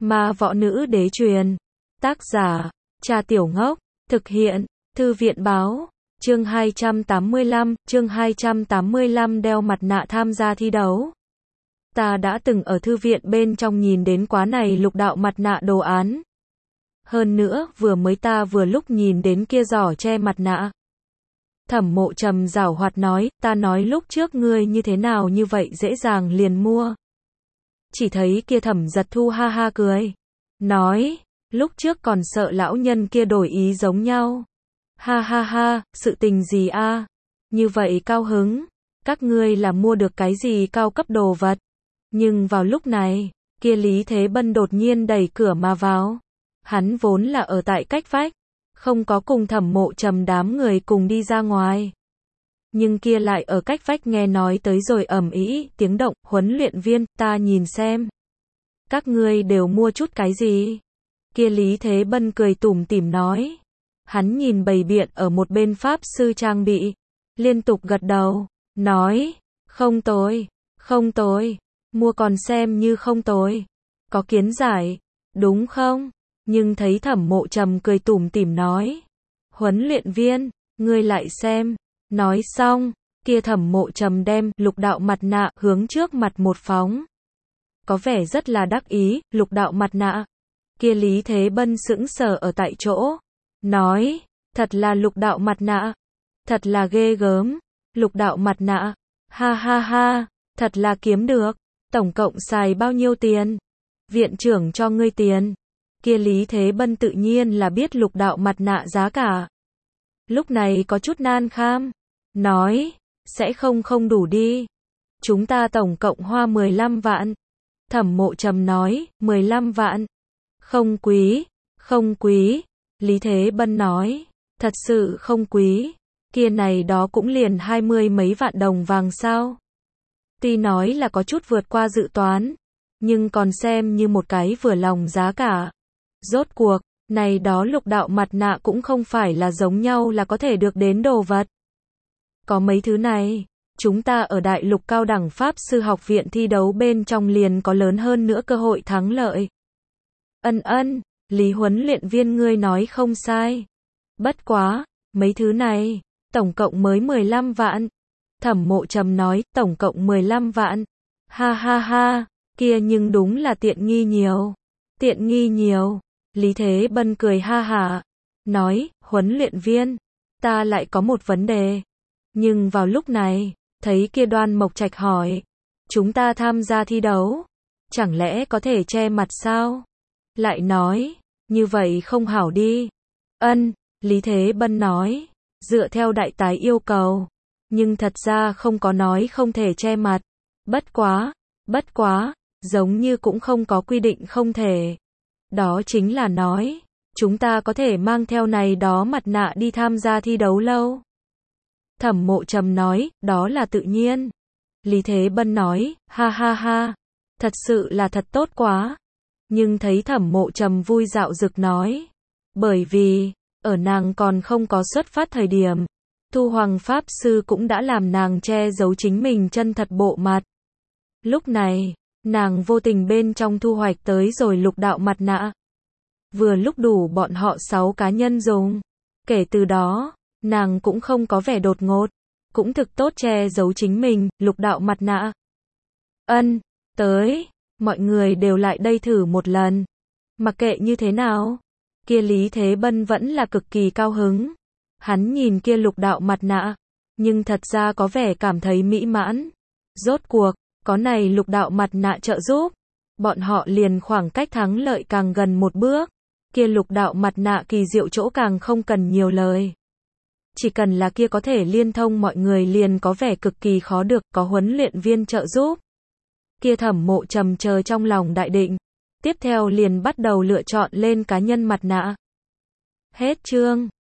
Ma Võ Nữ Đế truyền. Tác giả, Trà Tiểu Ngốc. Thực hiện, Thư viện báo. Chương 285, đeo mặt nạ tham gia thi đấu. Ta đã từng ở thư viện bên trong nhìn đến quá này lục đạo mặt nạ đồ án. Hơn nữa, vừa lúc nhìn đến kia giỏ che mặt nạ. Thẩm Mộ Trầm giảo hoạt nói, ta nói lúc trước ngươi như thế nào như vậy dễ dàng liền mua. Chỉ thấy kia Thẩm Giật Thu ha ha cười. Nói, lúc trước còn sợ lão nhân kia đổi ý giống nhau. Ha ha ha, sự tình gì a? Như vậy cao hứng, các ngươi là mua được cái gì cao cấp đồ vật. Nhưng vào lúc này, kia Lý Thế Bân đột nhiên đẩy cửa mà vào. Hắn vốn là ở tại cách vách, không có cùng Thẩm Mộ Trầm đám người cùng đi ra ngoài. Nhưng kia lại ở cách vách nghe nói tới rồi ầm ĩ tiếng động, huấn luyện viên, ta nhìn xem. Các ngươi đều mua chút cái gì? Kia Lý Thế Bân cười tủm tỉm nói. Hắn nhìn bày biện ở một bên pháp sư trang bị, liên tục gật đầu, nói, không tồi, mua còn xem như không tồi. Có kiến giải, đúng không? Nhưng thấy Thẩm Mộ Trầm cười tủm tỉm nói, huấn luyện viên, ngươi lại xem. Nói xong, kia Thẩm Mộ Trầm đem lục đạo mặt nạ hướng trước mặt một phóng. Có vẻ rất là đắc ý, lục đạo mặt nạ. Kia Lý Thế Bân sững sờ ở tại chỗ. Nói, thật là lục đạo mặt nạ. Thật là ghê gớm. Lục đạo mặt nạ. Ha ha ha, thật là kiếm được. Tổng cộng xài bao nhiêu tiền? Viện trưởng cho ngươi tiền. Kia Lý Thế Bân tự nhiên là biết lục đạo mặt nạ giá cả. Lúc này có chút nan kham. Nói, sẽ không đủ đi. Chúng ta tổng cộng hoa 15 vạn. Thẩm Mộ Trầm nói, 15 vạn. Không quý. Lý Thế Bân nói, thật sự không quý. Kia này đó cũng liền 20 mấy vạn đồng vàng sao. Tuy nói là có chút vượt qua dự toán, nhưng còn xem như một cái vừa lòng giá cả. Rốt cuộc, này đó lục đạo mặt nạ cũng không phải là giống nhau là có thể được đến đồ vật. Có mấy thứ này, chúng ta ở Đại Lục Cao Đẳng Pháp Sư Học viện thi đấu bên trong liền có lớn hơn nữa cơ hội thắng lợi. Lý huấn luyện viên ngươi nói không sai. Bất quá, mấy thứ này, tổng cộng mới 15 vạn. Thẩm Mộ Trầm nói, tổng cộng 15 vạn. Ha ha ha, kia nhưng đúng là tiện nghi nhiều. Lý Thế Bân cười ha hả. Nói, huấn luyện viên, ta lại có một vấn đề. Nhưng vào lúc này, thấy kia Đoan Mộc Trạch hỏi. Chúng ta tham gia thi đấu, chẳng lẽ có thể che mặt sao? Lại nói, như vậy không hảo đi. Lý Thế Bân nói, dựa theo đại tái yêu cầu. Nhưng thật ra không có nói không thể che mặt. Bất quá, giống như cũng không có quy định không thể. Đó chính là nói, chúng ta có thể mang theo này đó mặt nạ đi tham gia thi đấu lâu. Thẩm Mộ Trầm nói, đó là tự nhiên. Lý Thế Bân nói, ha ha ha, thật sự là thật tốt quá. Nhưng thấy Thẩm Mộ Trầm vui dạo dực nói, bởi vì, ở nàng còn không có xuất phát thời điểm, Thu Hoàng Pháp Sư cũng đã làm nàng che giấu chính mình chân thật bộ mặt. Lúc này, nàng vô tình bên trong thu hoạch tới rồi lục đạo mặt nạ. Vừa lúc đủ bọn họ 6 cá nhân dùng. Kể từ đó, nàng cũng không có vẻ đột ngột, cũng thực tốt che giấu chính mình, lục đạo mặt nạ. Tới, mọi người đều lại đây thử một lần. Mặc kệ như thế nào, kia Lý Thế Bân vẫn là cực kỳ cao hứng. Hắn nhìn kia lục đạo mặt nạ, nhưng thật ra có vẻ cảm thấy mỹ mãn. Rốt cuộc, có này lục đạo mặt nạ trợ giúp, bọn họ liền khoảng cách thắng lợi càng gần một bước. Kia lục đạo mặt nạ kỳ diệu chỗ càng không cần nhiều lời. Chỉ cần là kia có thể liên thông mọi người liền có vẻ cực kỳ khó được, có huấn luyện viên trợ giúp. Kia Thẩm Mộ Trầm chờ trong lòng đại định. Tiếp theo liền bắt đầu lựa chọn lên cá nhân mặt nạ. Hết chương.